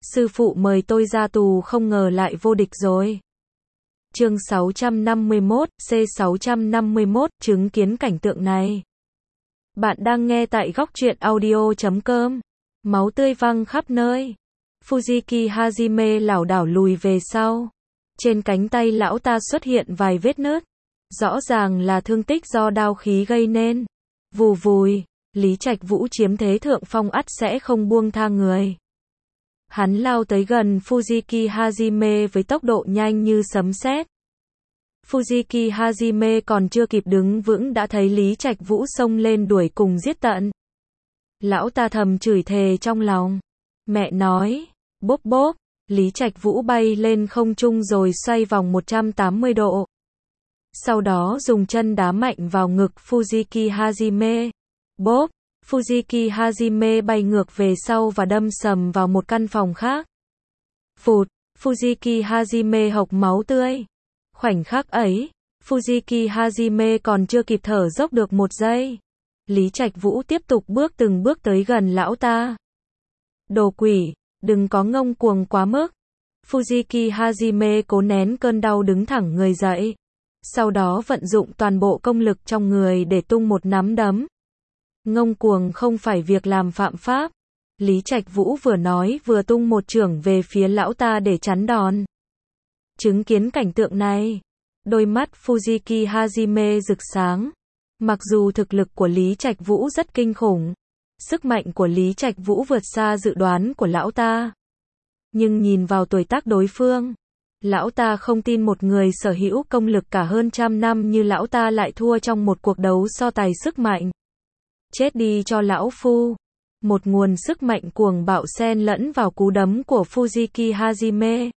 Sư phụ mời tôi ra tù không ngờ lại vô địch rồi. Chương 651, C651, chứng kiến cảnh tượng này. Bạn đang nghe tại góc truyện audio.com. Máu tươi văng khắp nơi. Fujiki Hajime lảo đảo lùi về sau. Trên cánh tay lão ta xuất hiện vài vết nứt. Rõ ràng là thương tích do đao khí gây nên. Vù vùi, Lý Trạch Vũ chiếm thế thượng phong ắt sẽ không buông tha người. Hắn lao tới gần Fujiki Hajime với tốc độ nhanh như sấm sét. Fujiki Hajime còn chưa kịp đứng vững đã thấy Lý Trạch Vũ xông lên đuổi cùng giết tận. Lão ta thầm chửi thề trong lòng. Mẹ nói, bốp bốp, Lý Trạch Vũ bay lên không trung rồi xoay vòng 180 độ. Sau đó dùng chân đá mạnh vào ngực Fujiki Hajime. Bốp, Fujiki Hajime bay ngược về sau và đâm sầm vào một căn phòng khác. Phụt, Fujiki Hajime hộc máu tươi. Khoảnh khắc ấy, Fujiki Hajime còn chưa kịp thở dốc được một giây. Lý Trạch Vũ tiếp tục bước từng bước tới gần lão ta. Đồ quỷ, đừng có ngông cuồng quá mức. Fujiki Hajime cố nén cơn đau đứng thẳng người dậy. Sau đó vận dụng toàn bộ công lực trong người để tung một nắm đấm. Ngông cuồng không phải việc làm phạm pháp. Lý Trạch Vũ vừa nói vừa tung một chưởng về phía lão ta để chắn đòn. Chứng kiến cảnh tượng này, đôi mắt Fujiki Hajime rực sáng. Mặc dù thực lực của Lý Trạch Vũ rất kinh khủng, sức mạnh của Lý Trạch Vũ vượt xa dự đoán của lão ta. Nhưng nhìn vào tuổi tác đối phương, lão ta không tin một người sở hữu công lực cả hơn trăm năm như lão ta lại thua trong một cuộc đấu so tài sức mạnh. Chết đi cho lão phu. Một nguồn sức mạnh cuồng bạo xen lẫn vào cú đấm của Fujiki Hajime.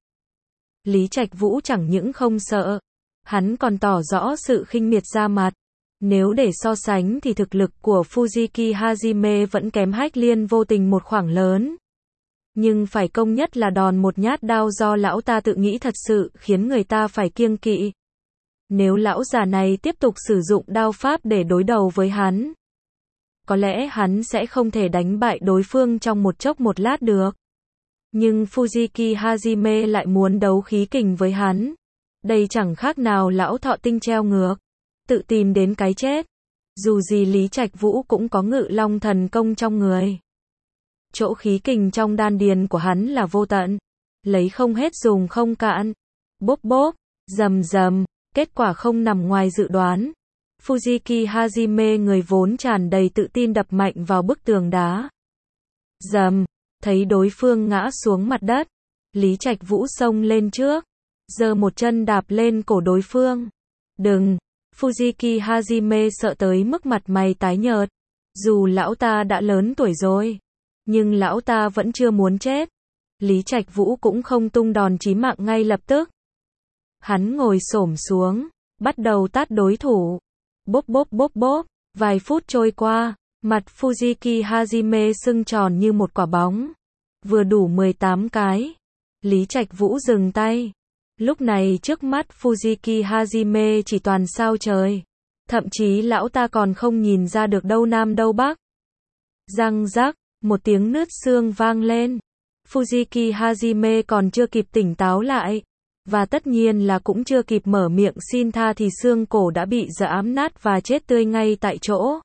Lý Trạch Vũ chẳng những không sợ, hắn còn tỏ rõ sự khinh miệt ra mặt. Nếu để so sánh thì thực lực của Fujiki Hajime vẫn kém Hách Liên vô tình một khoảng lớn. Nhưng phải công nhất là đòn một nhát đao do lão ta tự nghĩ thật sự khiến người ta phải kiêng kỵ. Nếu lão già này tiếp tục sử dụng đao pháp để đối đầu với hắn, có lẽ hắn sẽ không thể đánh bại đối phương trong một chốc một lát được. Nhưng Fujiki Hajime lại muốn đấu khí kình với hắn. Đây chẳng khác nào lão thọ tinh treo ngược, tự tìm đến cái chết. Dù gì Lý Trạch Vũ cũng có Ngự Long thần công trong người. Chỗ khí kình trong đan điền của hắn là vô tận, lấy không hết dùng không cạn. Bốp bốp, rầm rầm, kết quả không nằm ngoài dự đoán. Fujiki Hajime người vốn tràn đầy tự tin đập mạnh vào bức tường đá. Rầm, thấy đối phương ngã xuống mặt đất, Lý Trạch Vũ xông lên trước, giơ một chân đạp lên cổ đối phương. Đừng, Fujiki Hajime sợ tới mức mặt mày tái nhợt. Dù lão ta đã lớn tuổi rồi, nhưng lão ta vẫn chưa muốn chết. Lý Trạch Vũ cũng không tung đòn chí mạng ngay lập tức. Hắn ngồi xổm xuống, bắt đầu tát đối thủ. Bốp bốp bốp bốp, vài phút trôi qua, mặt Fujiki Hajime sưng tròn như một quả bóng. Vừa đủ 18 cái. Lý Trạch Vũ dừng tay. Lúc này trước mắt Fujiki Hajime chỉ toàn sao trời. Thậm chí lão ta còn không nhìn ra được đâu nam đâu bắc. Răng rắc, một tiếng nứt xương vang lên. Fujiki Hajime còn chưa kịp tỉnh táo lại. Và tất nhiên là cũng chưa kịp mở miệng xin tha thì xương cổ đã bị giẫm nát và chết tươi ngay tại chỗ.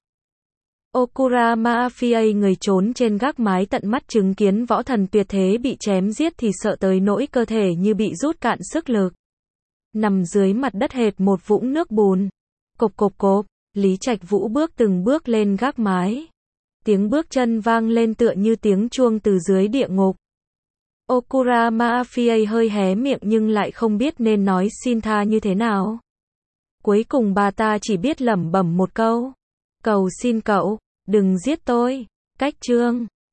Okura Mafia người trốn trên gác mái tận mắt chứng kiến võ thần tuyệt thế bị chém giết thì sợ tới nỗi cơ thể như bị rút cạn sức lực. Nằm dưới mặt đất hệt một vũng nước bùn. Cộp cộp cộp, Lý Trạch Vũ bước từng bước lên gác mái. Tiếng bước chân vang lên tựa như tiếng chuông từ dưới địa ngục. Okura Mafia hơi hé miệng nhưng lại không biết nên nói xin tha như thế nào. Cuối cùng bà ta chỉ biết lẩm bẩm một câu. Cầu xin cậu, đừng giết tôi. Cách chương